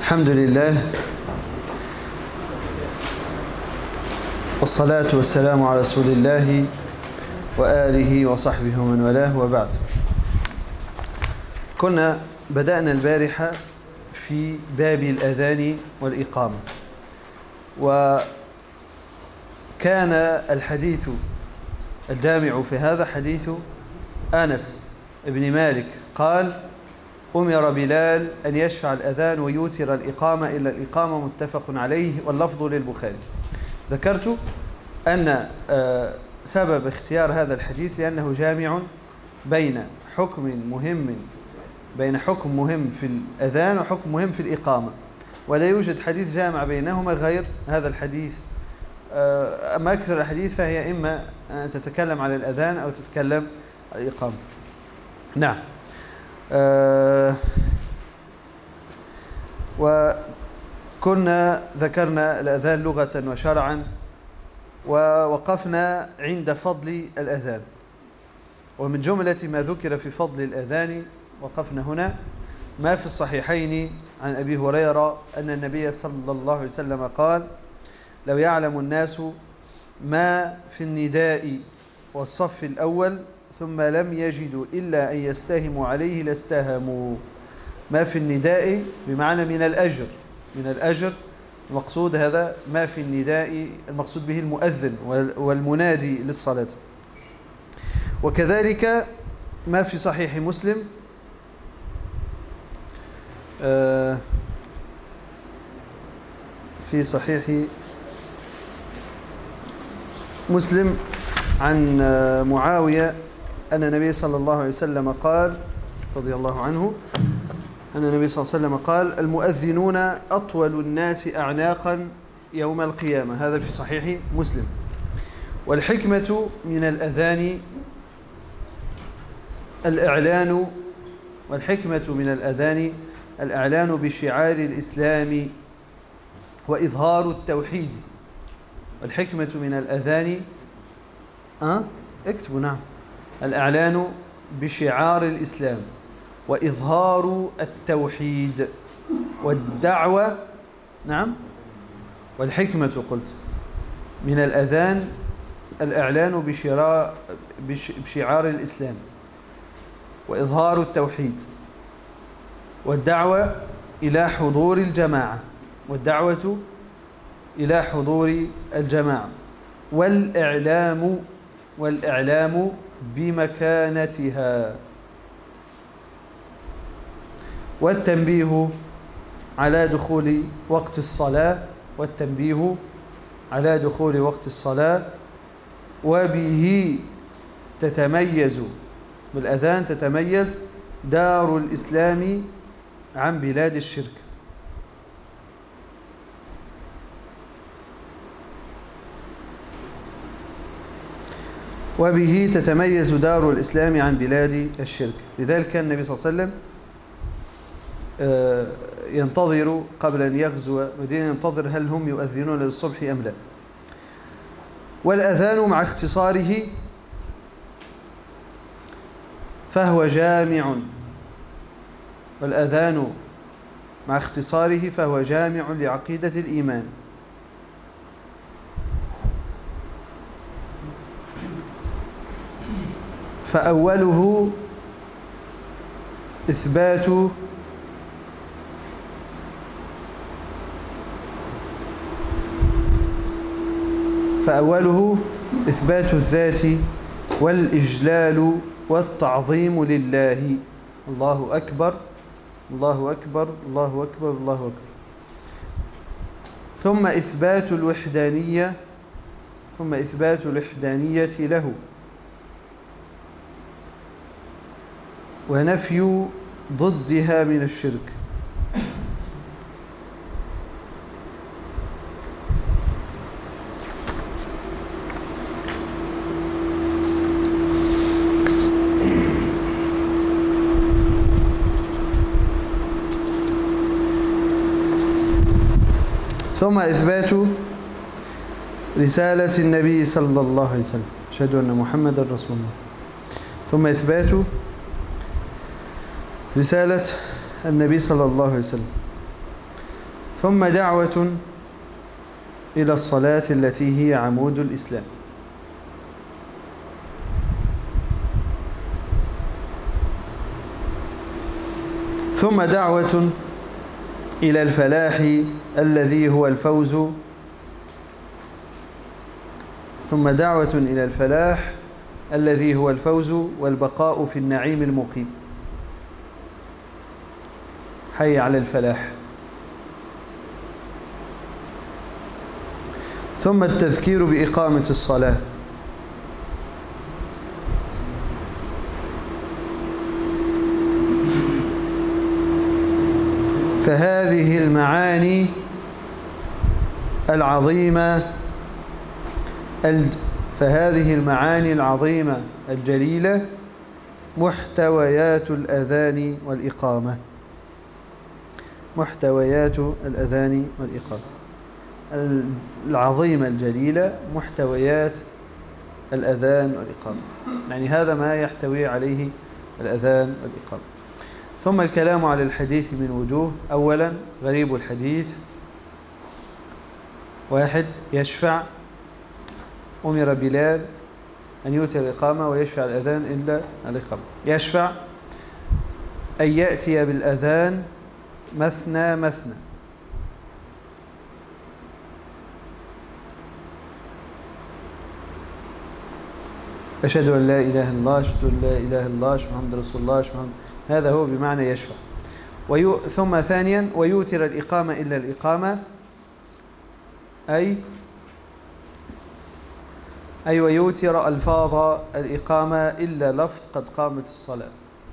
الحمد لله والصلاة والسلام على رسول الله وآله وصحبه ومن والاه، وبعد. كنا بدأنا البارحة في باب الأذان والإقامة، وكان الحديث الجامع في هذا حديث أنس بن مالك قال: أمر بلال أن يشفع الأذان ويوتر الإقامة إلا الإقامة، متفق عليه، واللفظ للبخاري. ذكرت أن سبب اختيار هذا الحديث لأنه جامع بين حكم مهم في الأذان وحكم مهم في الإقامة، ولا يوجد حديث جامع بينهما غير هذا الحديث. أما أكثر الحديث فهي إما أن تتكلم على الأذان أو تتكلم على الإقامة. نعم. وكنا ذكرنا الأذان لغة وشرعا، ووقفنا عند فضل الأذان، ومن جملة ما ذكر في فضل الأذان وقفنا هنا ما في الصحيحين عن أبي هريرة أن النبي صلى الله عليه وسلم قال: لو يعلم الناس ما في النداء والصف الأول ثم لم يجدوا إلا أن يستهموا عليه لاستهموا. ما في النداء بمعنى من الأجر المقصود هذا ما في النداء، المقصود به المؤذن والمنادي للصلاة. وكذلك ما في صحيح مسلم في صحيح مسلم عن معاوية أن النبي صلى الله عليه وسلم قال رضي الله عنه أن النبي صلى الله عليه وسلم قال: المؤذنون أطول الناس أعناقا يوم القيامة. هذا في صحيح مسلم. والحكمة من الأذان الإعلان بشعار الإسلام وإظهار التوحيد. والحكمة من الأذان اكتبوا. نعم. الإعلان بشعار الإسلام وإظهار التوحيد والدعوة. نعم. والحكمة قلت من الأذان الإعلان بشعار الإسلام وإظهار التوحيد والدعوة إلى حضور الجماعة والإعلام بمكانتها والتنبيه على دخول وقت الصلاة. وبه بالأذان تتميز دار الإسلام عن بلاد الشرك. لذلك كان النبي صلى الله عليه وسلم ينتظر قبل أن يغزو مدينة، ينتظر هل هم يؤذنون للصبح أم لا. والأذان مع اختصاره فهو جامع لعقيدة الإيمان. فأوله إثبات الذات والإجلال والتعظيم لله. الله أكبر الله أكبر الله أكبر الله أكبر. ثم إثبات الوحدانية له ونفي ضدها من الشرك. ثم إثبات رسالة النبي صلى الله عليه وسلم، أشهد أن محمد رسول الله. ثم إثبات رسالة النبي صلى الله عليه وسلم. ثم دعوة إلى الصلاة التي هي عمود الإسلام. ثم دعوة إلى الفلاح الذي هو الفوز. ثم دعوة إلى الفلاح الذي هو الفوز والبقاء في النعيم المقيم. حي على الفلاح. ثم التذكير بإقامة الصلاة. فهذه المعاني العظيمة الجليلة محتويات الأذان والإقامة. محتويات الأذان والإقامة العظيمة الجليلة، محتويات الأذان والإقامة، يعني هذا ما يحتوي عليه الأذان والإقامة. ثم الكلام على الحديث من وجوه. أولا غريب الحديث. 1 يشفع. أمر بلال أن يؤتي الإقامة ويشفع الأذان إلا الإقامة. يشفع أن يأتي بالأذان مثنى مثنى. أشهد أن لا إله إلا الله، أشهد أن لا إله إلا الله، أشهد محمد رسول الله، أشهد محمد. هذا هو بمعنى يشفع. ثم ثانيا ويؤتر الإقامة إلا الإقامة، أي ويؤتر ألفاظ الإقامة إلا لفظ قد قامت الصلاة.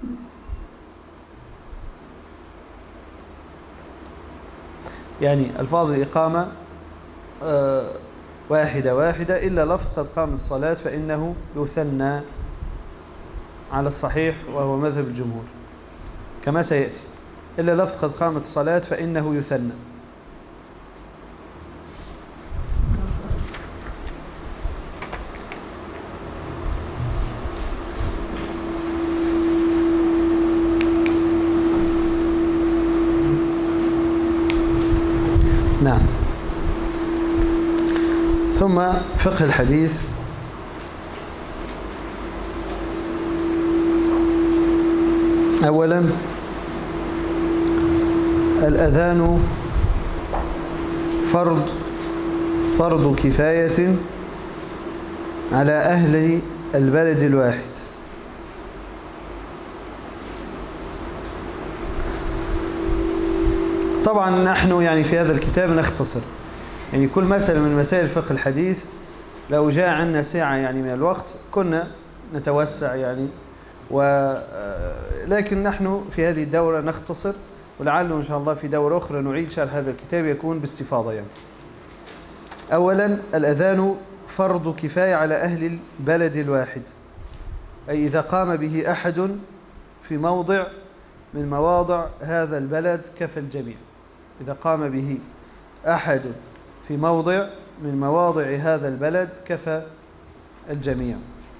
يعني ألفاظ الإقامة واحدة واحدة إلا لفظ قد قامت الصلاة، فإنه يثنى على الصحيح وهو مذهب الجمهور كما سيأتي. إلا لفظ قد قامت الصلاة فإنه يثنى. نعم. ثم فقه الحديث. أولا الأذان فرض كفاية على أهل البلد الواحد. طبعا نحن يعني في هذا الكتاب نختصر يعني كل مسألة من مسائل فقه الحديث. لو جاء عنا ساعة يعني من الوقت كنا نتوسع يعني، لكن نحن في هذه الدورة نختصر، ولعله إن شاء الله في دورة أخرى نعيد شرح هذا الكتاب يكون باستفاضة يعني. أولا الأذان فرض كفاية على أهل البلد الواحد، أي إذا قام به أحد في موضع من مواضع هذا البلد كفى الجميع. إذا قام به أحد في موضع من مواضع هذا البلد كفى الجميع.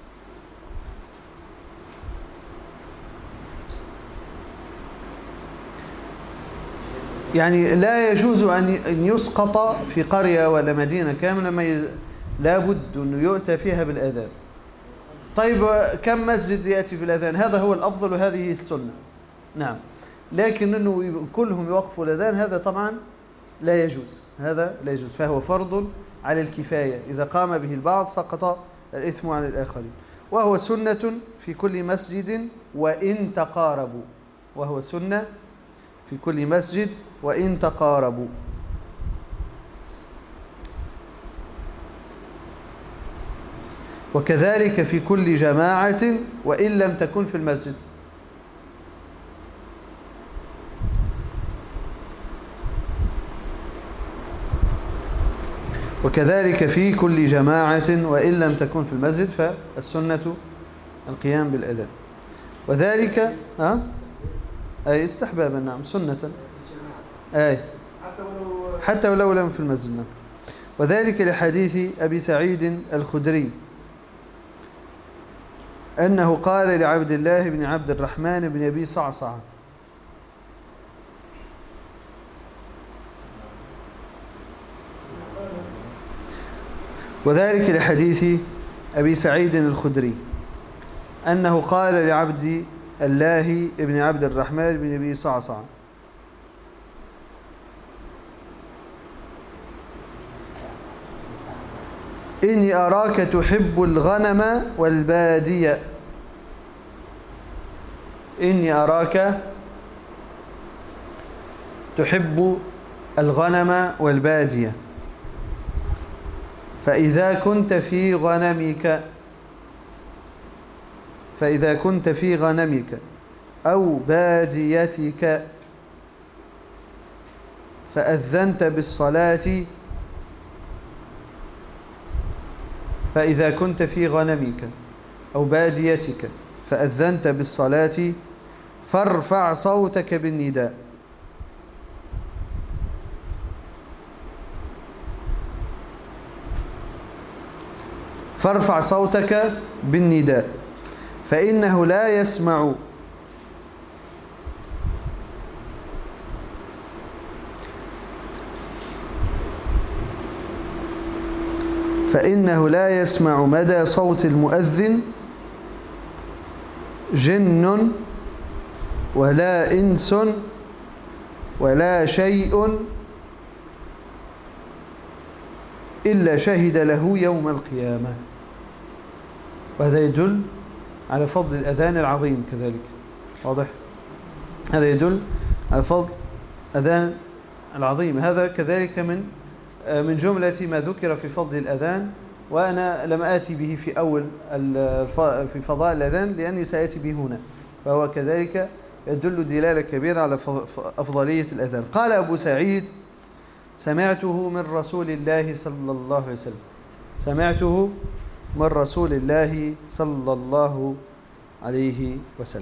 يعني لا يجوز أن يسقط في قرية ولا مدينة كاملة، لابد أن يؤتى فيها بالأذان. طيب كم مسجد يأتي بالأذان؟ هذا هو الأفضل وهذه السنة. نعم، لكن أنه كلهم يوقفوا الأذان هذا طبعا لا يجوز، هذا لا يجوز، فهو فرض على الكفاية. إذا قام به البعض سقط الإثم عن الآخرين، وهو سنة في كل مسجد وإن تقاربوا. وهو سنة في كل مسجد وإن تقاربوا. وكذلك في كل جماعة وإن لم تكن في المسجد. وكذلك في كل جماعة وإن لم تكن في المسجد، فالسنة القيام بالأذان. وذلك أي استحبابا، نعم، سنة، أي حتى ولو لم في المسجد. نعم. وذلك لحديث أبي سعيد الخدري أنه قال لعبد الله بن عبد الرحمن بن أبي صعصع: وذلك لحديث أبي سعيد الخدري أنه قال لعبد الله ابن عبد الرحمن بن أبي صعصع: إني أراك تحب الغنم والبادية. إني أراك تحب الغنم والبادية، فإذا كنت في غنمك أو باديتك فأذنت بالصلاة فإذا كنت في غنمك أو باديتك فأذنت بالصلاة فارفع صوتك بالنداء. فارفع صوتك بالنداء فإنه لا يسمع مدى صوت المؤذن جن ولا إنس ولا شيء إلا شهد له يوم القيامة. وهذا يدل على فضل الأذان العظيم كذلك. واضح؟ هذا يدل على فضل الأذان العظيم. هذا كذلك من جملة ما ذكر في فضل الأذان، وأنا لم آتي به في أول في فضاء الأذان لأني سآتي به هنا، فهو كذلك يدل دلالة كبيرة على أفضلية الأذان. قال أبو سعيد: سمعته من رسول الله صلى الله عليه وسلم. سمعته من رسول الله صلى الله عليه وسلم.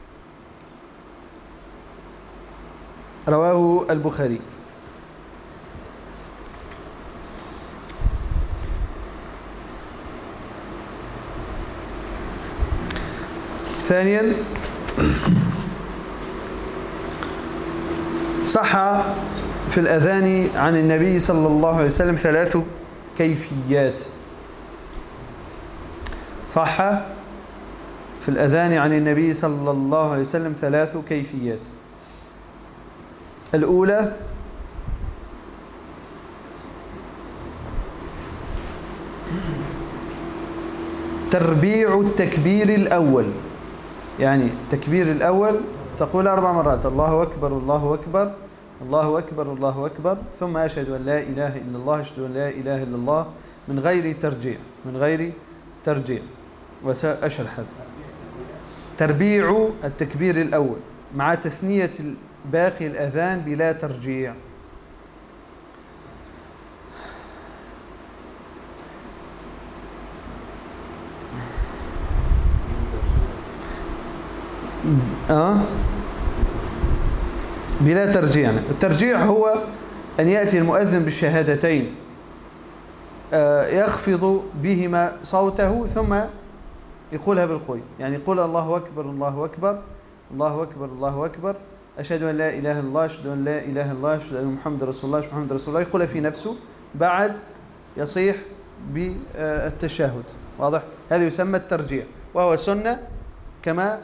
رواه البخاري. ثانيا، صح في الأذان عن النبي صلى الله عليه وسلم 3 كيفيات. صح في الأذان عن النبي صلى الله عليه وسلم 3 كيفيات. الأولى: تربيع التكبير الأول، يعني التكبير الأول تقول 4 مرات: الله أكبر الله أكبر الله أكبر الله أكبر، ثم أشهد أن لا إله إلا الله أشهد أن لا إله إلا الله، من غير ترجيع وسأشرح هذا. تربيع التكبير الأول مع تثنية باقي الأذان بلا ترجيع. بلا ترجيع. الترجيع هو أن يأتي المؤذن بالشهادتين يخفض بهما صوته ثم يقولها بالقوي، يعني يقول الله أكبر الله أكبر الله أكبر الله أكبر، أشهد أن لا إله إلا الله أشهد أن لا إله إلا الله أشهد أن محمد رسول الله محمد رسول الله، يقولها في نفسه بعد يصيح بالتشهد. واضح؟ هذا يسمى الترجيع، وهو سنة كما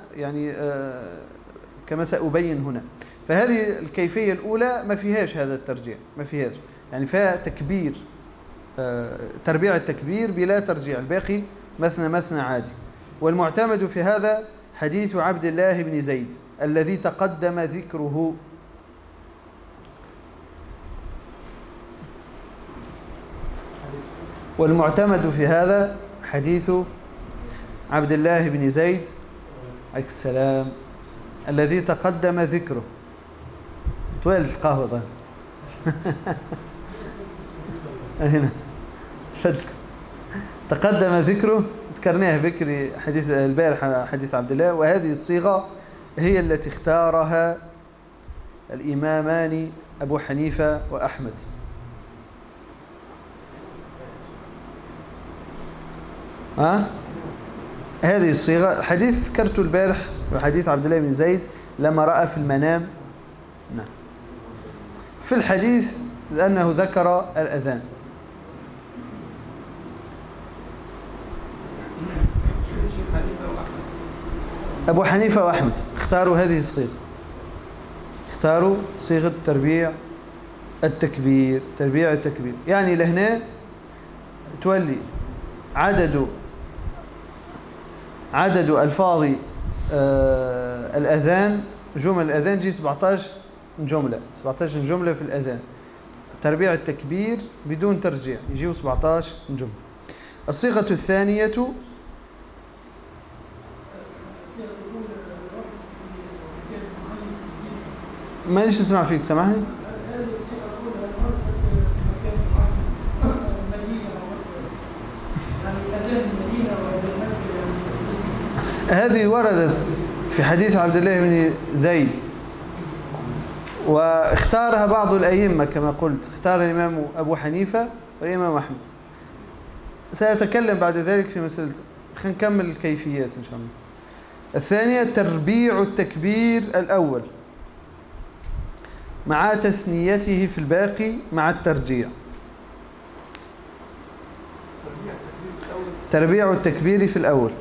كما سأبين هنا. فهذه الكيفية الأولى ما فيهاش هذا الترجيع، ما فيهاش، يعني فيها تكبير، تربيع التكبير بلا ترجيع، الباقي مثنى مثنى عادي. والمعتمد في هذا حديث عبد الله بن زيد الذي تقدم ذكره. والمعتمد في هذا حديث عبد الله بن زيد عليه السلام الذي تقدم ذكره. طويل القهوة طيب. هنا فدلكم تقدم ذكره، ذكرناه بكري حديث البارحة حديث عبد الله، وهذه الصيغة هي التي اختارها الإمامان أبو حنيفة وأحمد. هذه الصيغة حديث ذكرته البارح وحديث عبد الله بن زيد لما رأى في المنام. نعم، في الحديث لأنه ذكر الأذان. أبو حنيفة وأحمد اختاروا هذه الصيغة، اختاروا صيغة تربيع التكبير. تربيع التكبير يعني لهنا تولي عدد ألفاظ الأذان، جمل الأذان جي 17 جملة، 17 جملة في الأذان. تربيع التكبير بدون ترجيع يجيوا 17 جملة. الصيغة الثانية مانيش اسمع فيك، سامحني. هذه وردت في حديث عبد الله بن زيد، واختارها بعض الأئمة كما قلت، اختار الإمام أبو حنيفة والإمام أحمد. سأتكلم بعد ذلك في مسألة، خلينا نكمل الكيفيات إن شاء الله. الثانية تربيع التكبير الأول مع تثنيته في الباقي مع الترجيع. تربيع التكبير في الأول.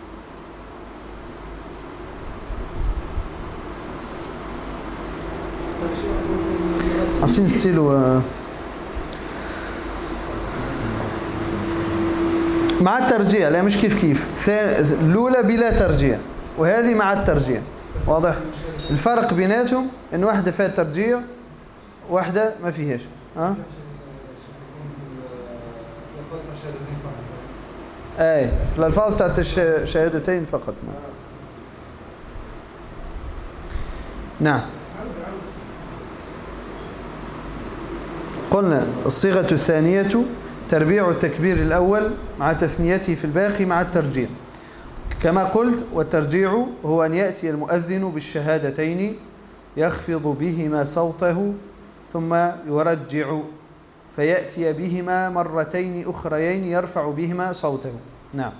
أعطيني ستيلو. مع الترجيع، لا مش كيف كيف. الأولى بلا ترجيع وهذه مع الترجيع. واضح الفرق بيناتهم؟ إن واحدة فيها ترجيع واحدة ما فيهاش. أي في الألفاظ بتاعت الشهادتين فقط. نعم. قلنا الصيغة الثانية تربيع التكبير الأول مع تثنيته في الباقي مع الترجيع. كما قلت، والترجيع هو أن يأتي المؤذن بالشهادتين يخفض بهما صوته ثم يرجع فيأتي بهما مرتين أخريين يرفع بهما صوته. نعم.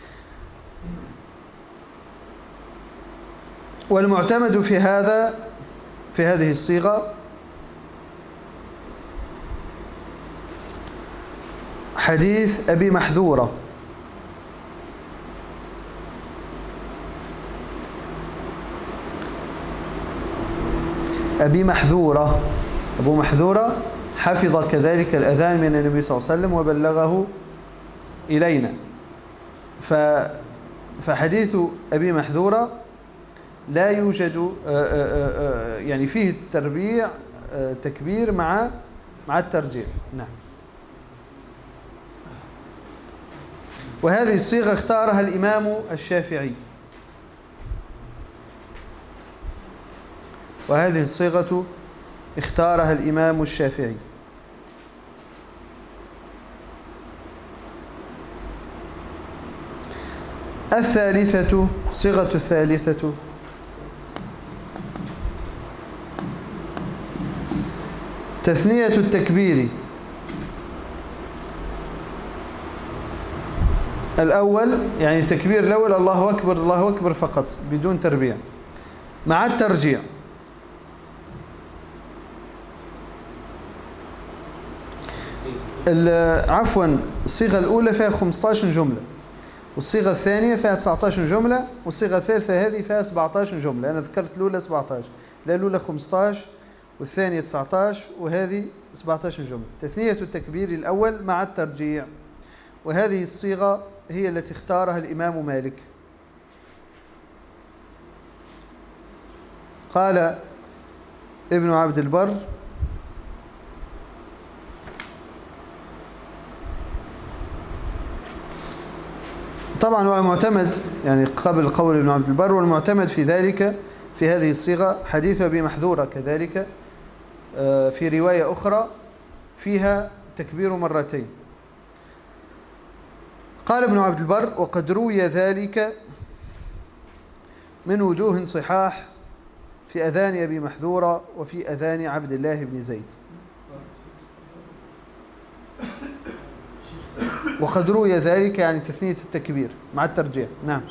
والمعتمد في هذه الصيغة حديث أبي محذورة. أبو محذورة حفظ كذلك الأذان من النبي صلى الله عليه وسلم وبلغه إلينا. فحديث أبي محذورة لا يوجد يعني فيه التربيع تكبير مع الترجيع. نعم. وهذه الصيغة اختارها الإمام الشافعي. وهذه الصيغة اختارها الإمام الشافعي. الثالثة، صيغة الثالثة تثنية التكبير الأول، يعني التكبير الأول الله أكبر الله أكبر فقط بدون تربيع مع الترجيع. عفوا، الصيغة الأولى فيها 15 جملة، والصيغة الثانية فيها 19 جملة، والصيغة الثالثة هذه فيها 17 جملة. أنا ذكرت الأولى 17، لا الأولى 15 والثانية 19 وهذه 17 جملة. تثنية التكبير الأول مع الترجيع، وهذه الصيغة هي التي اختارها الإمام مالك. قال ابن عبد البر: طبعا هو المعتمد، يعني قبل قول ابن عبد البر، والمعتمد في ذلك في هذه الصيغة حديث أبي محذورة كذلك في رواية أخرى فيها تكبير مرتين. قال ابن عبد البر: وقد روي ذلك من وجوه صحاح في أذان أبي محذورة وفي أذان عبد الله بن زيد. وقد روي ذلك يعني تثنية التكبير مع الترجيع. نعم.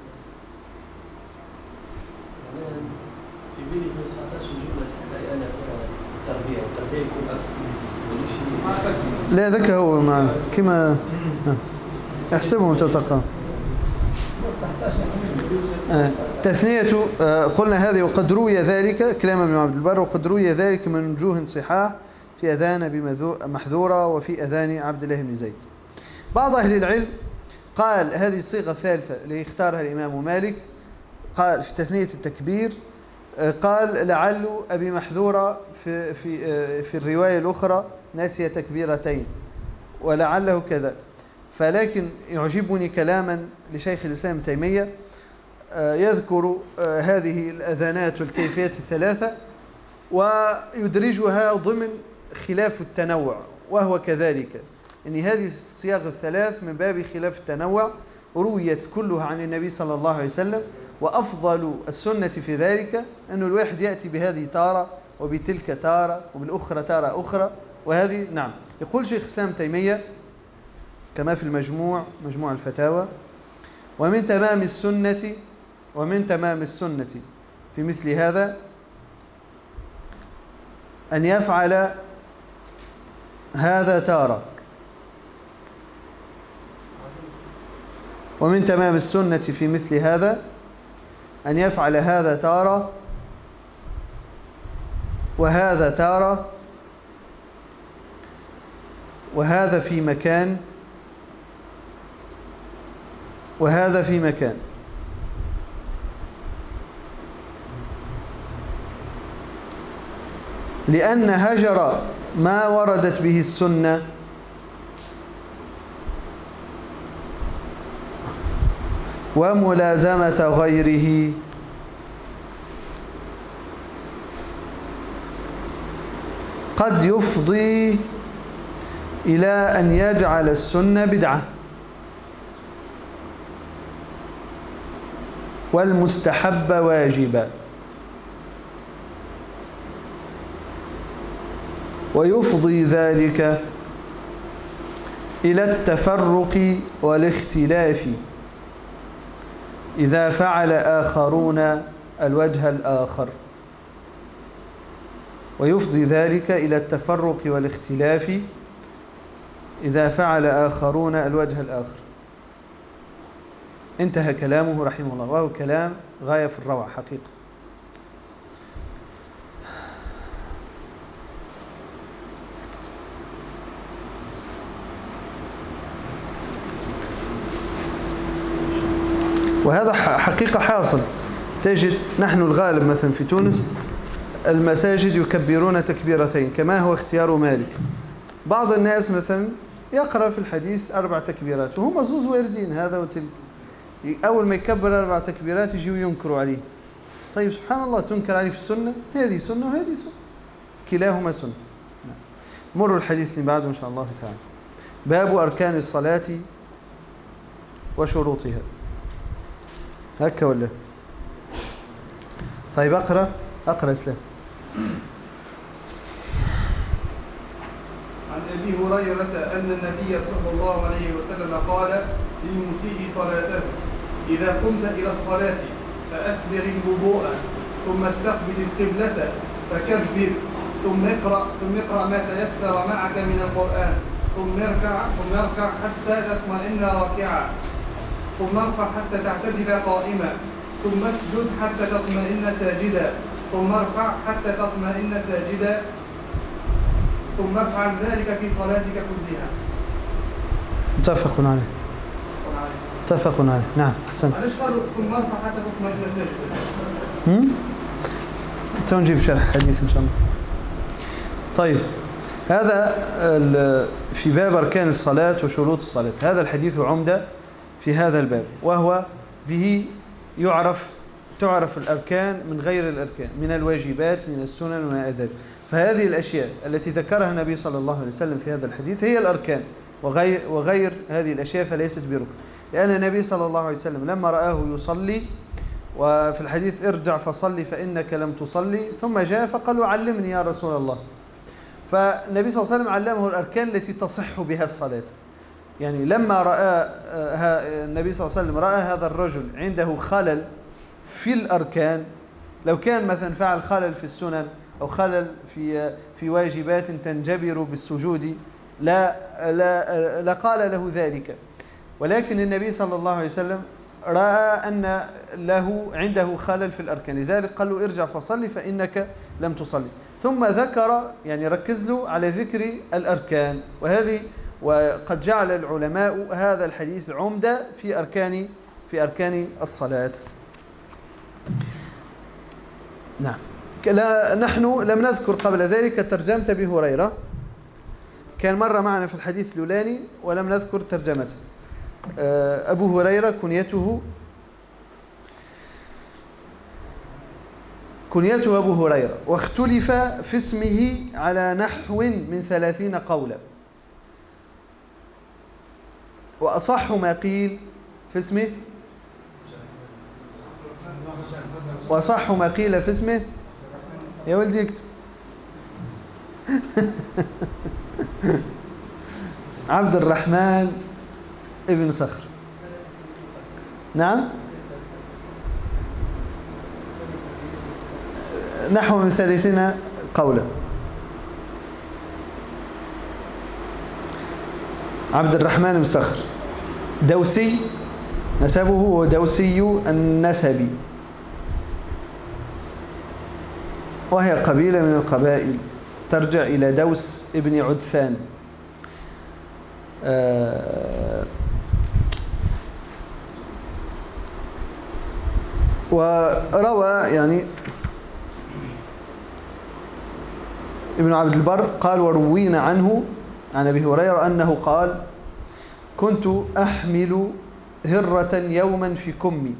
في بالي 19 جملة سحبي أنا فيها التربية، والتربية يكون أكثر. لا ذاك هو ما كما احسبهم تتقى. تثنية قلنا هذه. وقد روي ذلك كلام ابن عبد البر، وقد روي ذلك من وجوه صحاح في أذان أبي محذورة وفي أذان عبد الله بن زيد. بعض أهل العلم قال هذه الصيغة الثالثة اللي اختارها الإمام مالك، قال في تثنية التكبير، قال لعل أبي محذورة في الرواية الأخرى ناسي تكبيرتين ولعله كذا. فلكن يعجبني كلاما لشيخ الإسلام تيمية يذكر هذه الأذانات والكيفيات الثلاثة ويدرجها ضمن خلاف التنوع، وهو كذلك أن هذه الصياغ الثلاث من باب خلاف التنوع رويت كلها عن النبي صلى الله عليه وسلم، وأفضل السنة في ذلك أن الواحد يأتي بهذه تارة وبتلك تارة وبالأخرى تارة أخرى. وهذه نعم يقول شيخ الإسلام تيمية كما في مجموع الفتاوى: ومن تمام السنة في مثل هذا أن يفعل هذا تارة، ومن تمام السنة في مثل هذا أن يفعل هذا تارة وهذا تارة وهذا في مكان وهذا في مكان، لأن هجر ما وردت به السنة وملازمة غيره قد يفضي إلى أن يجعل السنة بدعة والمستحب واجبا، ويفضي ذلك إلى التفرق والاختلاف إذا فعل آخرون الوجه الآخر. ويفضي ذلك إلى التفرق والاختلاف إذا فعل آخرون الوجه الآخر. انتهى كلامه رحمه الله، وهو كلام غاية في الروعة حقيقة. وهذا حقيقة حاصل. تجد نحن الغالب مثلا في تونس المساجد يكبرون تكبيرتين كما هو اختيار مالك. بعض الناس مثلا يقرأ في الحديث 4 تكبيرات وهم زوز واردين هذا وتلك، أول ما يكبر 4 تكبيرات يجيوا ينكروا عليه. طيب سبحان الله، تنكر عليه في السنة؟ هذه سنة وهذه سنة، كلاهما سنة. مروا الحديث اللي بعده إن شاء الله تعالى. باب أركان الصلاة وشروطها. هكا ولا؟ طيب أقرأ إسلام. عن أبي هريرة أن النبي صلى الله عليه وسلم قال للمسيء صلاته: إذا قمت إلى الصلاة فأسبغ الوضوء ثم استقبل القبلة فكبر ثم اقرأ ما تيسر معك من القرآن ثم اركع حتى تطمئن راكعا ثم ارفع حتى تعتدل قائما ثم اسجد حتى تطمئن ساجدا ثم ارفع حتى تطمئن ساجدا ثم افعل ذلك في صلاتك كلها. متفق عليه. نعم حسن. معلش قالوا ثم ارفع حتى تطمئن ساجدا. نجيب شرح الحديث إن شاء الله. طيب هذا في باب أركان الصلاة وشروط الصلاة. هذا الحديث عمدة في هذا الباب، وهو به تعرف الأركان من غير الأركان، من الواجبات، من السنن، ومن الآداب. فهذه الأشياء التي ذكرها النبي صلى الله عليه وسلم في هذا الحديث هي الأركان، وغير هذه الأشياء فليست بركن. لأن النبي صلى الله عليه وسلم لما رآه يصلي، وفي الحديث: ارجع فصلي فإنك لم تصلي، ثم جاء فقال: علمني يا رسول الله. فالنبي صلى الله عليه وسلم علمه الأركان التي تصح بها الصلاة. يعني لما رأى النبي صلى الله عليه وسلم رأى هذا الرجل عنده خلل في الأركان، لو كان مثلا فعل خلل في السنن أو خلل في واجبات تنجبر بالسجود لا قال له ذلك. ولكن النبي صلى الله عليه وسلم رأى أن له عنده خلل في الأركان، لذلك قال له ارجع فصلي فإنك لم تصلي. ثم ذكر يعني ركز له على ذكر الأركان، وقد جعل العلماء هذا الحديث عمدة في أركان الصلاة. نعم. نحن لم نذكر قبل ذلك ترجمة أبي هريرة، كان مرة معنا في الحديث الأولاني ولم نذكر ترجمته. أبو هريرة كنيته أبو هريرة، واختلف في اسمه على نحو من 30 قولا، وأصح ما قيل في اسمه يا ولدي اكتب عبد الرحمن ابن صخر. نعم، نحو من 30 قولا. عبد الرحمن بن صخر دوسي نسبه، ودوسي النسبي، وهي قبيلة من القبائل ترجع إلى دوس ابن عدثان. وروى يعني ابن عبد البر قال وروينا عنه عن أبي هريرة أنه قال كنت أحمل هرة يوما في كمي،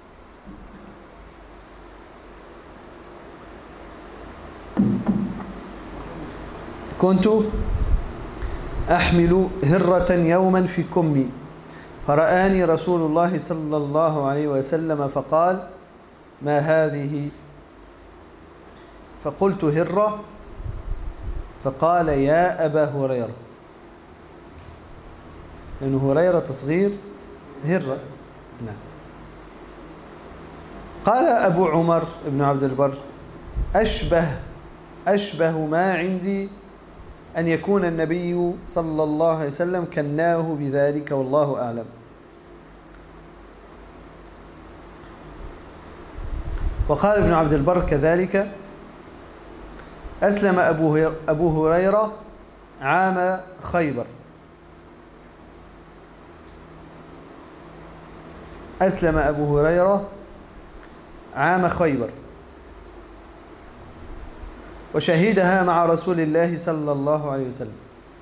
كنت أحمل هرة يوما في كمي، فرآني رسول الله صلى الله عليه وسلم فقال ما هذه؟ فقلت هرة، فقال يا أبا هريرة، لأن هريرة تصغير هرة. نعم. قال أبو عمر ابن عبد البر أشبه ما عندي أن يكون النبي صلى الله عليه وسلم كناه بذلك والله أعلم. وقال ابن عبد البر كذلك أسلم أبو هريرة عام خيبر، أسلم أبو هريرة عام خيبر وشهدها مع رسول الله صلى الله عليه وسلم.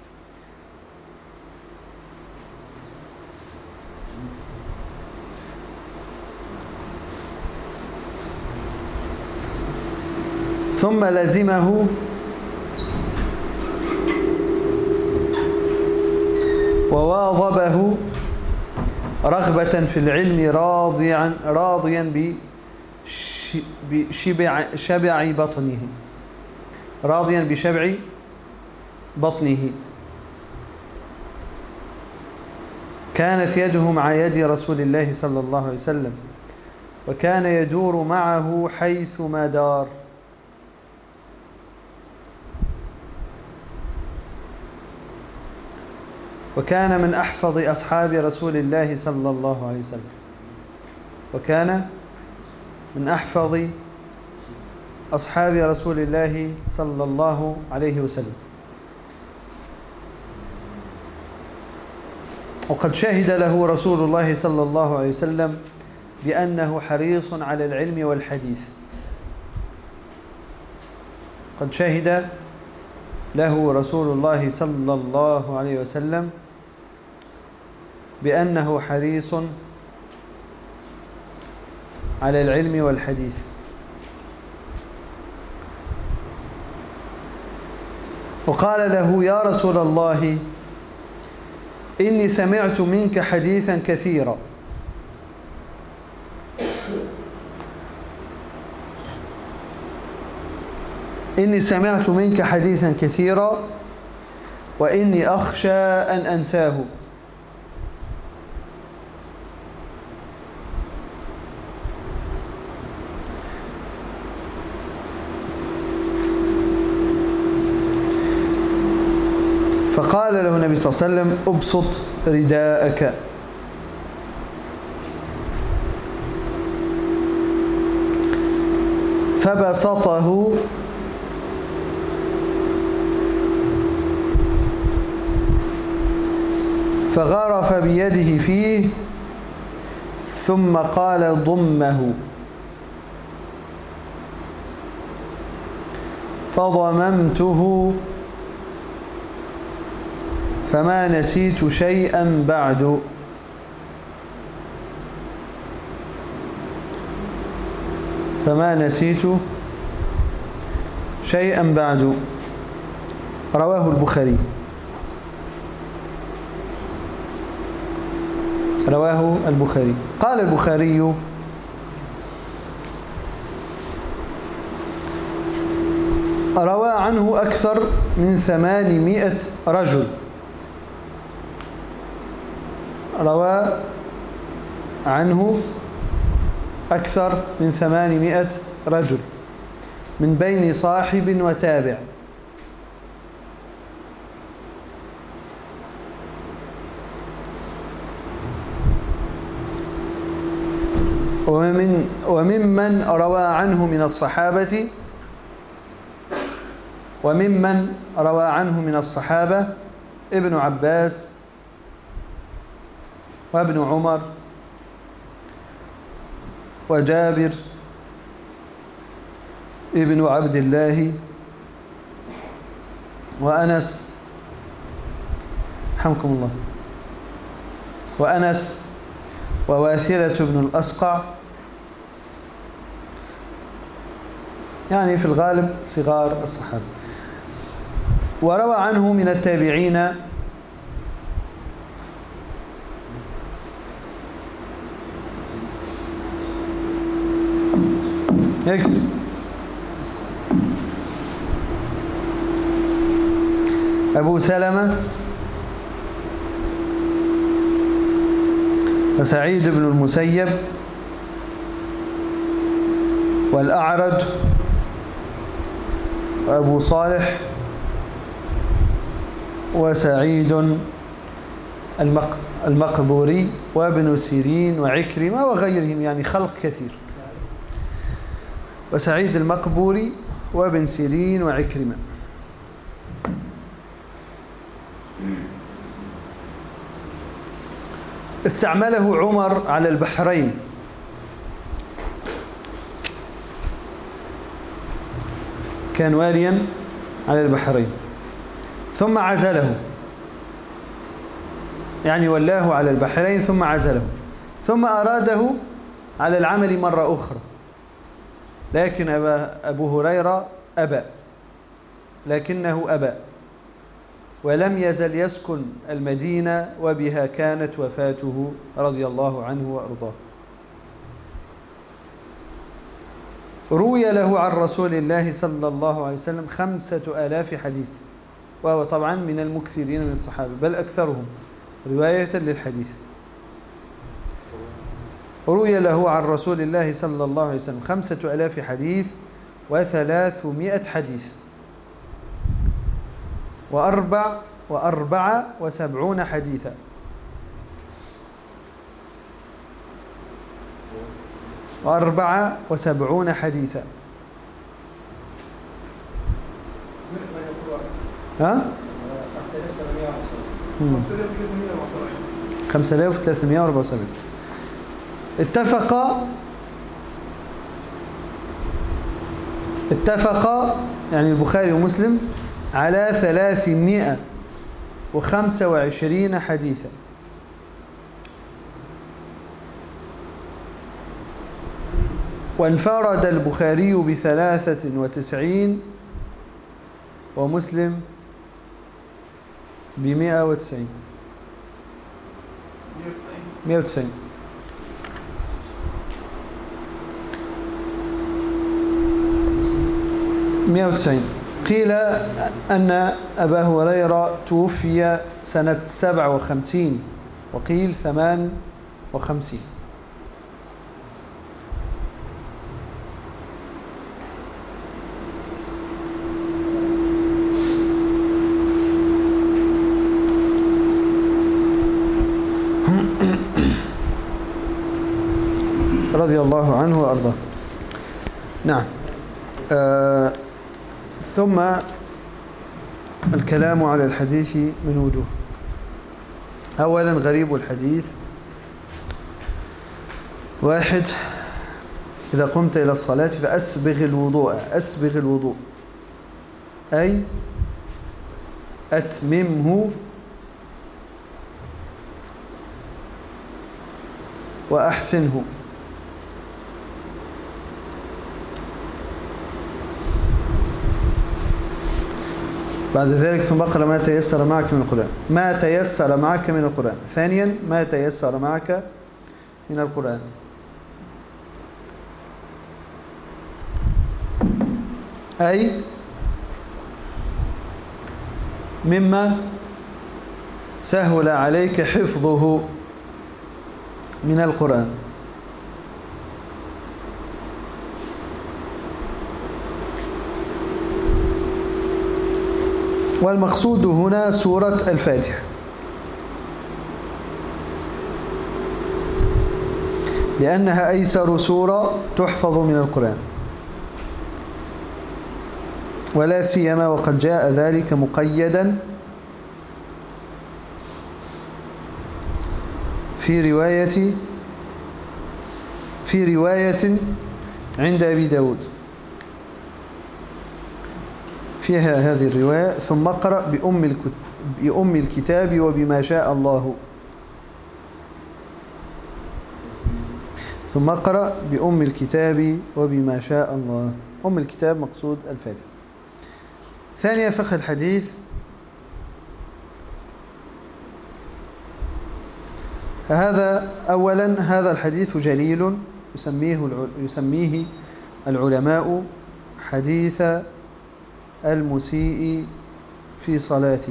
ثم لزمه وواظبه رغبة في العلم راضيا بشبع بطنه، راضيا بشبع بطنه. كانت يده مع يد رسول الله صلى الله عليه وسلم، وكان يدور معه حيث ما دار. وكان من أحفظ أصحاب رسول الله صلى الله عليه وسلم، وكان من أحفظ أصحاب رسول الله صلى الله عليه وسلم. وقد شهد له رسول الله صلى الله عليه وسلم بأنه حريص على العلم والحديث. قد شهد له رسول الله صلى الله عليه وسلم بأنه حريص على العلم والحديث. وقال له يا رسول الله إني سمعت منك حديثا كثيرا، إني سمعت منك حديثا كثيرا وإني أخشى أن أنساه. فقال له النبي صلى الله عليه وسلم ابسط رداءك. فبسطه فغرف بيده فيه ثم قال ضمه فضممته فما نسيت شيئا بعد. فما نسيت شيئا بعد. رواه البخاري. رواه البخاري. قال البخاري: روى عنه أكثر من 800 رجل. روى عنه أكثر من 800 رجل من بين صاحب وتابع. وممن روى عنه من الصحابة ابن عباس وابن عمر وجابر ابن عبد الله وأنس رحمكم الله وأنس وواثلة بن الأسقع، يعني في الغالب صغار الصحابة. وروى عنه من التابعين يكتب أبو سلمة وسعيد بن المسيب والأعرج وأبو صالح وسعيد المقبوري وابن سيرين وعكرمة وغيرهم، يعني خلق كثير. وسعيد المقبوري وابن سيرين وعكرمة. استعمله عمر على البحرين، كان واليا على البحرين ثم عزله، يعني ولاه على البحرين ثم عزله، ثم أراده على العمل مرة أخرى، لكن أبو هريرة أبى ولم يزل يسكن المدينة وبها كانت وفاته رضي الله عنه وأرضاه. روي له عن رسول الله صلى الله عليه وسلم 5000 حديث، وهو طبعا من المكثرين من الصحابة بل أكثرهم رواية للحديث. روي له عن رسول الله صلى الله عليه وسلم 5000 حديث و300 حديث و74 حديثا. و74 حديثا. ها؟ 5374. اتفق يعني البخاري ومسلم على 325 حديثا. وانفرد البخاري ب93 ومسلم ب190. 190. قيل أن أبا هريرة توفي سنة 57 وقيل 58. رضي الله عنه وأرضاه. نعم. ثم الكلام على الحديث من وجوه. أولا غريب الحديث: 1. إذا قمت إلى الصلاة فأسبغ الوضوء. أسبغ الوضوء أي أتممه وأحسنه. بعد ذلك ثم اقرأ ما تيسر معك من القرآن. ما تيسر معك من القرآن. ثانيا ما تيسر معك من القرآن. أي مما سهل عليك حفظه من القرآن. والمقصود هنا سورة الفاتحة، لأنها أيسر سورة تحفظ من القرآن، ولا سيما وقد جاء ذلك مقيدا في رواية عند أبي داود فيها هذه الرواية: ثم اقرأ بأم الكتاب وبما شاء الله. ثم اقرأ بأم الكتاب وبما شاء الله. أم الكتاب مقصود الفاتحة. ثانيا فقه الحديث: أولا هذا الحديث جليل يسميه العلماء حديث المسيء في صلاته.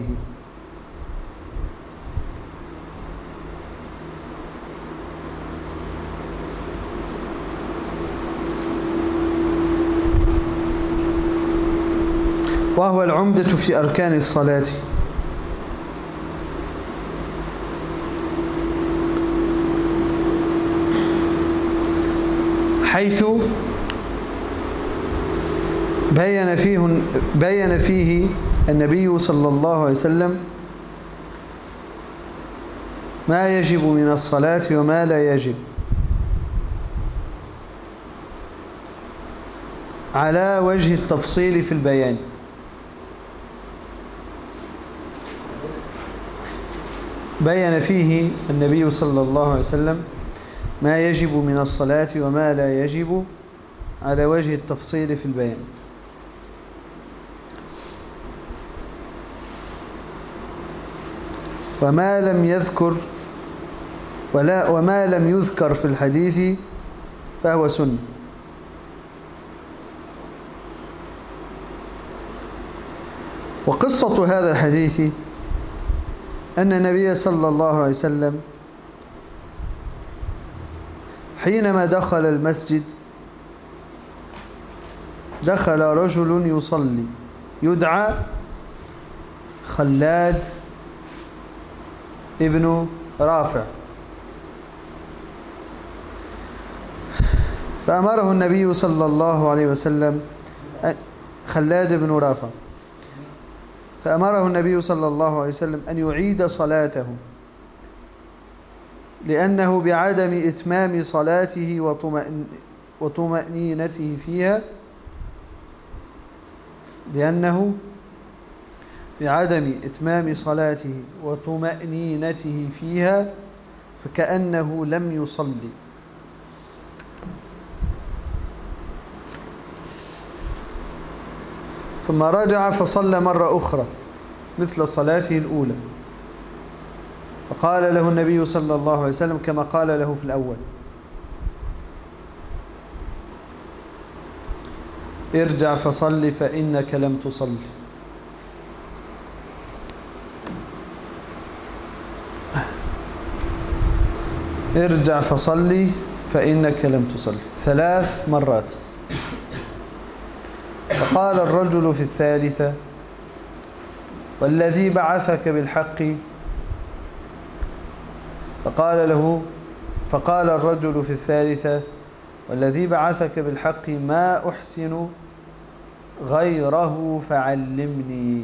وهو العمدة في أركان الصلاة، حيث بين فيه النبي صلى الله عليه وسلم ما يجب من الصلاة وما لا يجب، على وجه التفصيل في البيان. بين فيه النبي صلى الله عليه وسلم ما يجب من الصلاة وما لا يجب على وجه التفصيل في البيان. وما لم يذكر في الحديث فهو سنة. وقصة هذا الحديث أن النبي صلى الله عليه وسلم حينما دخل المسجد دخل رجل يصلي يدعى خلاد ابن رافع، فأمره النبي صلى الله عليه وسلم خلاد بن رافع فأمره النبي صلى الله عليه وسلم أن يعيد صلاته، لأنه بعدم إتمام صلاته وطمأنينته فيها فكأنه لم يصلي. ثم رجع فصلى مرة أخرى مثل صلاته الأولى، فقال له النبي صلى الله عليه وسلم كما قال له في الأول: ارجع فصل فإنك لم تصل. ارجع فصلي فإنك لم تصل 3 مرات. فقال الرجل في الثالثة: والذي بعثك بالحق. فقال الرجل في الثالثة: والذي بعثك بالحق ما أحسن غيره فعلمني.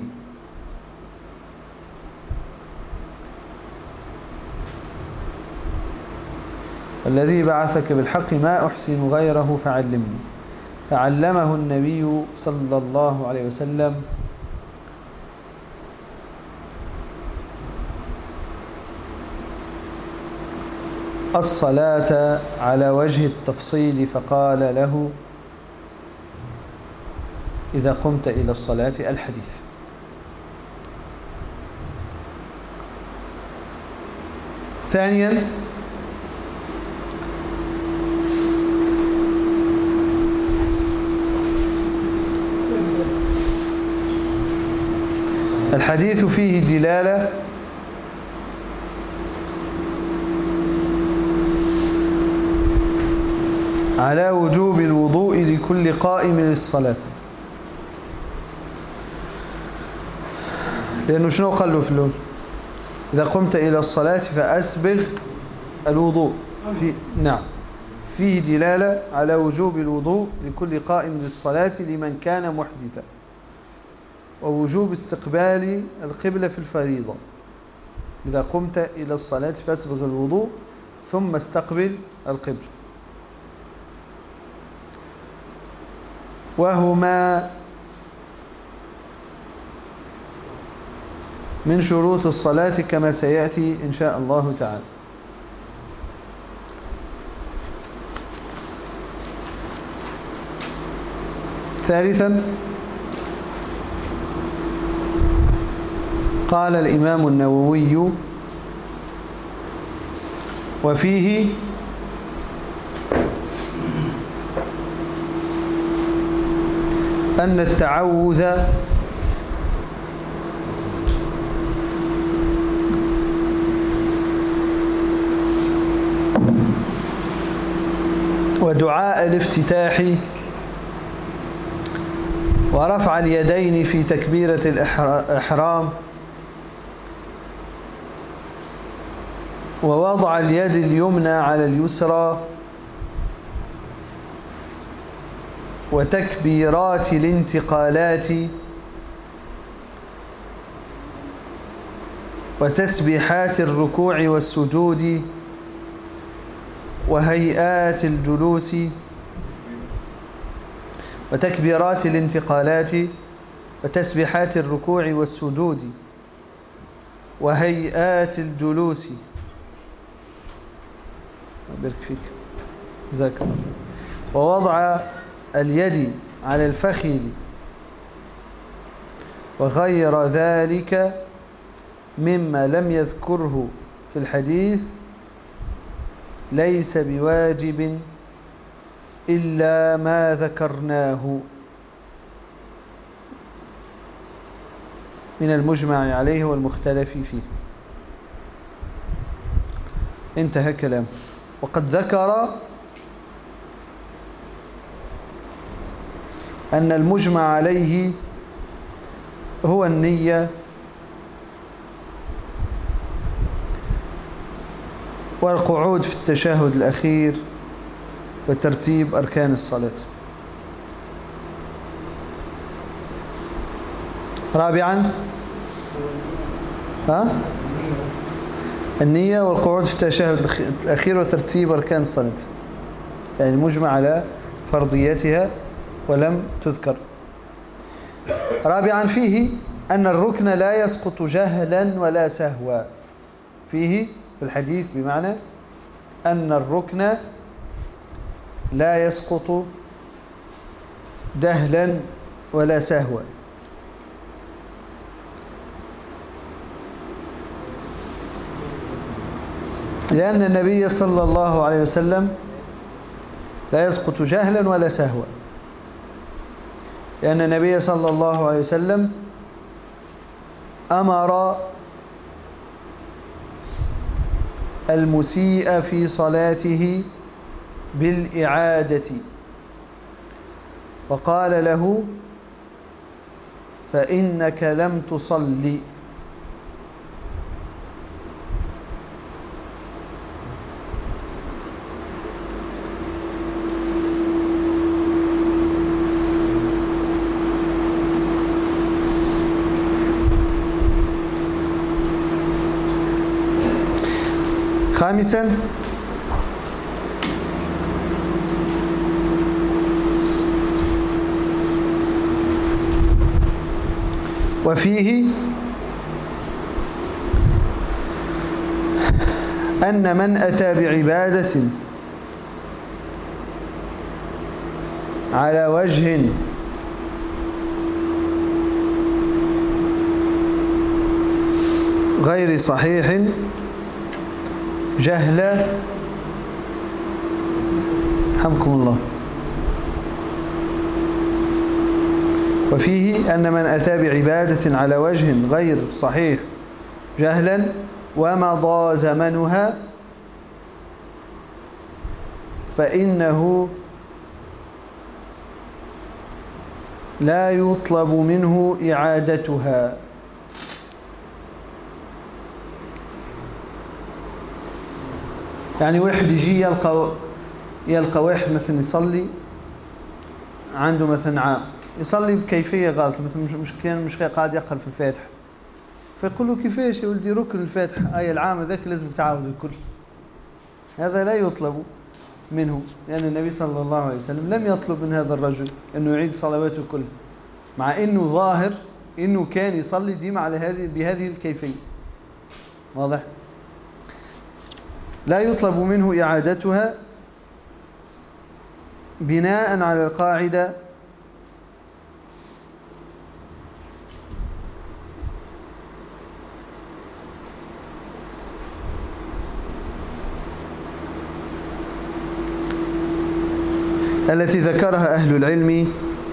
الذي بعثك بالحق ما أحسن غيره فعلمني. فعلمه النبي صلى الله عليه وسلم الصلاة على وجه التفصيل، فقال له إذا قمت إلى الصلاة الحديث. ثانيا الحديث فيه دلالة على وجوب الوضوء لكل قائم للصلاة. لأنه شنو قال له في اللون؟ إذا قمت إلى الصلاة فأسبغ الوضوء. نعم، فيه دلالة على وجوب الوضوء لكل قائم للصلاة لمن كان محدثا، ووجوب استقبال القبلة في الفريضة. إذا قمت إلى الصلاة فأسبغ الوضوء ثم استقبل القبلة، وهما من شروط الصلاة كما سيأتي إن شاء الله تعالى. ثالثا قال الإمام النووي وفيه أن التعوذ ودعاء الافتتاح ورفع اليدين في تكبيرة الإحرام ووضع اليد اليمنى على اليسرى وتكبيرات الانتقالات وتسبيحات الركوع والسجود وهيئات الجلوس وتكبيرات الانتقالات وتسبيحات الركوع والسجود وهيئات الجلوس. بارك فيك، جزاك الله. ووضع اليد على الفخذ وغير ذلك مما لم يذكره في الحديث ليس بواجب إلا ما ذكرناه من المجمع عليه والمختلف فيه. انتهى كلام. وقد ذكر أن المجمع عليه هو النية والقعود في التشهد الأخير وترتيب أركان الصلاة. رابعا النية والقعود في التشهد الأخير وترتيب أركان الصلاة، يعني المجمع على فرضيتها ولم تذكر. رابعا فيه أن الركن لا يسقط جهلا ولا سهوا. فيه في الحديث بمعنى أن الركن لا يسقط جهلا ولا سهوا، لأن النبي صلى الله عليه وسلم لا يسقط جهلا ولا سهوا، لأن النبي صلى الله عليه وسلم أمر المسيء في صلاته بالإعادة وقال له فإنك لم تصلي. خامسا وفيه أن من أتى بعبادة على وجه غير صحيح جهلا، حمكم الله، وفيه أن من أتى بعبادة على وجه غير صحيح جهلا ومضى زمنها فإنه لا يطلب منه إعادتها. يعني واحد يجي يلقى واحد مثلا يصلي عنده مثلا عام، يصلي بكيفية غلط، مثلا مش قاعد يقرأ في الفاتحة، فيقول له كيفاش يا ولدي ركن الفاتحة آية العام ذاك لازم تعاود الكل. هذا لا يطلب منه، لأن النبي صلى الله عليه وسلم لم يطلب من هذا الرجل أنه يعيد صلواته كلها، مع أنه ظاهر أنه كان يصلي ديما على بهذه الكيفية. واضح؟ لا يطلب منه إعادتها بناء على القاعدة التي ذكرها أهل العلم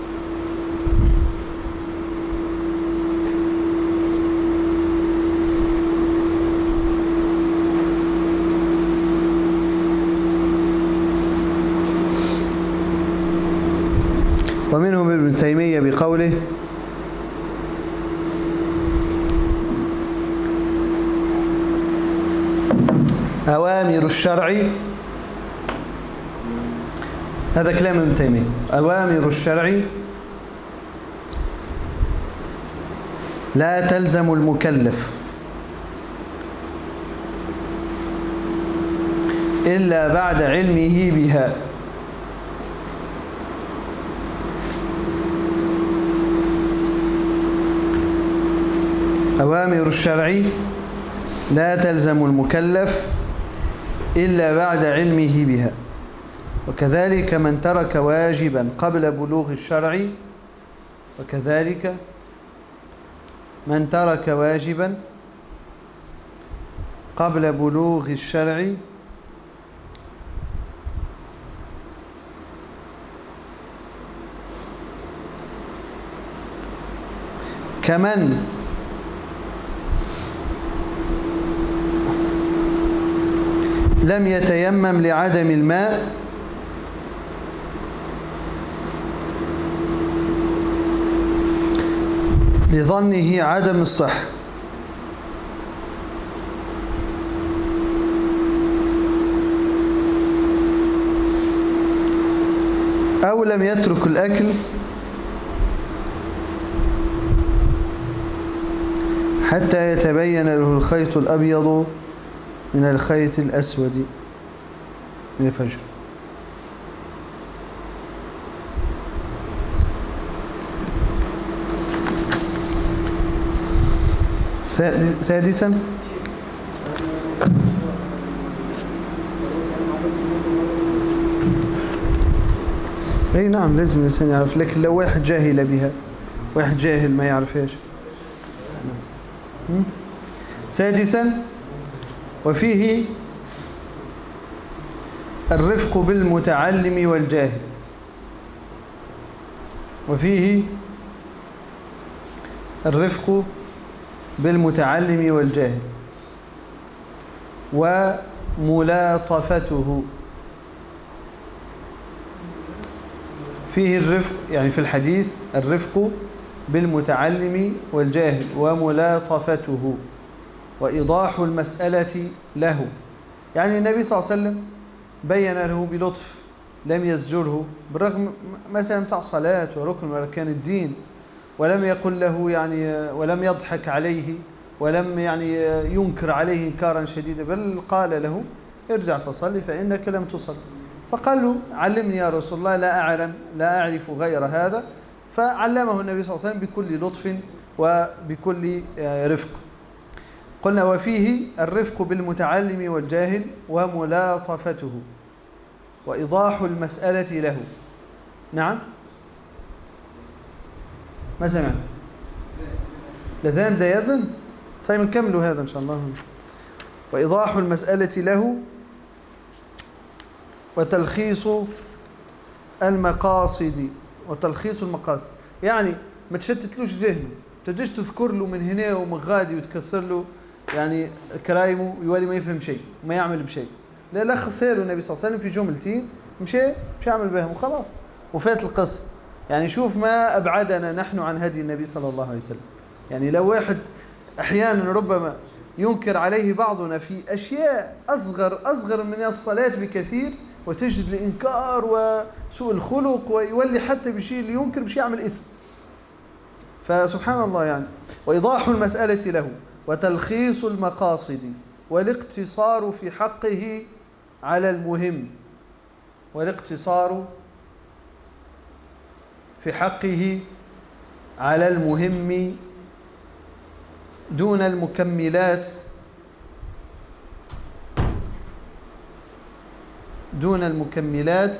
ومنهم ابن تيمية بقوله أوامر الشرع، هذا كلام ابن تيمية، أوامر الشرع لا تلزم المكلف إلا بعد علمه بها، أوامر الشرع لا تلزم المكلف إلا بعد علمه بها، وكذلك من ترك واجبا قبل بلوغ الشرع، وكذلك من ترك واجبا قبل بلوغ الشرع كمن لم يتيمم لعدم الماء لظنه عدم الصحة، أو لم يترك الأكل حتى يتبين له الخيط الأبيض من الخيط الأسود من الفجر. سادسا اي نعم لازم الانسان يعرف، لكن لو واحد جاهل بها، واحد جاهل ما يعرفهاش. سادسا وفيه الرفق بالمتعلم والجاهل، وفيه الرفق بالمتعلم والجاهل وملاطفته. فيه الرفق يعني في الحديث الرفق بالمتعلم والجاهل وملاطفته وإيضاح المسألة له، يعني النبي صلى الله عليه وسلم بين له بلطف، لم يزجره بالرغم مثلا بتاع صلاة وركن من أركان الدين، ولم يقل له يعني ولم يضحك عليه ولم يعني ينكر عليه إنكارا شديدا، بل قال له ارجع فصلي فإنك لم تصل. فقال له علمني يا رسول الله، لا أعرف غير هذا. فعلمه النبي صلى الله عليه وسلم بكل لطف وبكل رفق. قلنا وفيه الرفق بالمتعلم والجاهل وملاطفته وإيضاح المسألة له. نعم، ما سمعت؟ لذان ده يذن. طيب نكملوا هذا إن شاء الله. وإيضاح المسألة له وتلخيص المقاصد. يعني ما تشتتلوش ذهنه، تجيش تذكر له من هنا ومن غادي وتكسر له يعني كرايمه ويولي ما يفهم شيء وما يعمل بشيء. لا لخص له النبي صلى الله عليه وسلم في جملتين، مش يعمل بهم وخلاص وفات القصة. يعني شوف ما أبعدنا نحن عن هدي النبي صلى الله عليه وسلم. يعني لو واحد أحيانا ربما ينكر عليه بعضنا في أشياء أصغر من الصلاة بكثير، وتجد الإنكار وسوء الخلق، ويولي حتى بشيء اللي ينكر بشيء يعمل إثم. فسبحان الله يعني. وإيضاح المسألة له وتلخيص المقاصد والاقتصار في حقه على المهم. والاقتصار في حقه على المهم دون المكملات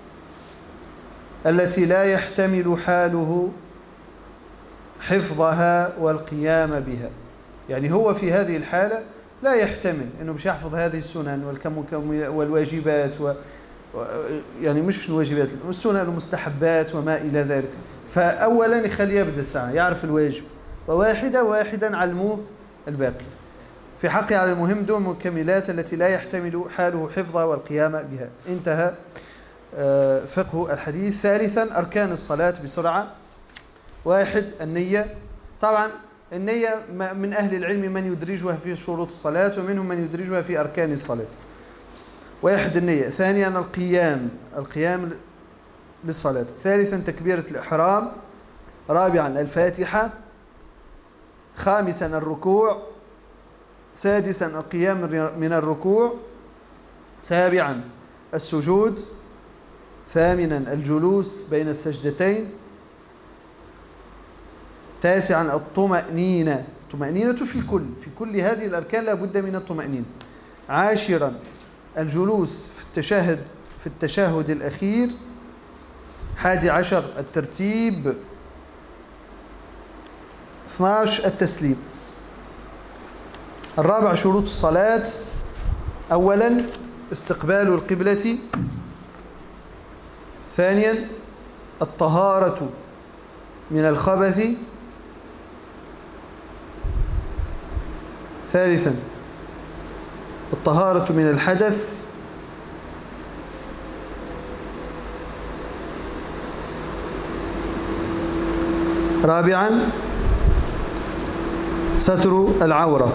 التي لا يحتمل حاله حفظها والقيام بها. يعني هو في هذه الحالة لا يحتمل أنه مش يحفظ هذه السنن والواجبات يعني مش الواجبات، السنن والمستحبات وما إلى ذلك. فأولا يخلي يبدأ الساعة يعرف الواجب، وواحدا علموه الباقي. في حقه على المهم دون المكملات التي لا يحتمل حاله حفظها والقيام بها. انتهى فقه الحديث. ثالثا أركان الصلاة بسرعة. 1 النية. طبعا النية من أهل العلم من يدرجها في شروط الصلاة، ومنهم من يدرجها في أركان الصلاة. 1 النية. ثانيا القيام للصلاة. ثالثا تكبيرة الإحرام. رابعا الفاتحة. خامسا الركوع. سادسا القيام من الركوع. سابعا السجود. ثامنا الجلوس بين السجدتين. تاسعا الطمأنينة في كل هذه الأركان لا بد من الطمأنينة. عاشرا الجلوس في التشهد الأخير. 11 الترتيب. 12 التسليم. الرابع شروط الصلاة. أولا استقبال القبلة. ثانيا الطهارة من الخبث. ثالثا الطهارة من الحدث. رابعا ستر العورة.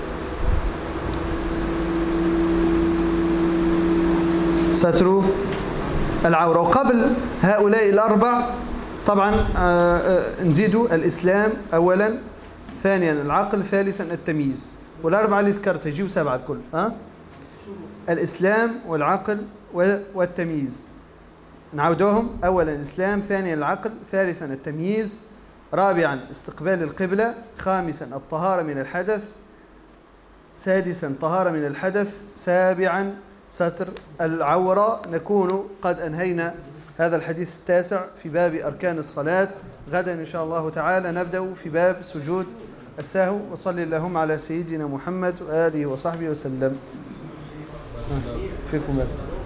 وقبل هؤلاء الأربع طبعا نزيد الإسلام أولا، ثانيا العقل، ثالثا التمييز. والأربعة اللي ذكرتها يجيوا 7 الكل. الإسلام والعقل والتمييز. نعودوهم. أولا الإسلام، ثانيا العقل، ثالثا التمييز، رابعا استقبال القبلة، خامسا الطهارة من الحدث، سادسا طهارة من الحدث، سابعا ستر العورة. نكون قد أنهينا هذا الحديث التاسع في باب أركان الصلاة. غدا إن شاء الله تعالى نبدأ في باب سجود السهو. وصلي اللهم على سيدنا محمد وآله وصحبه وسلم. فيكم باب.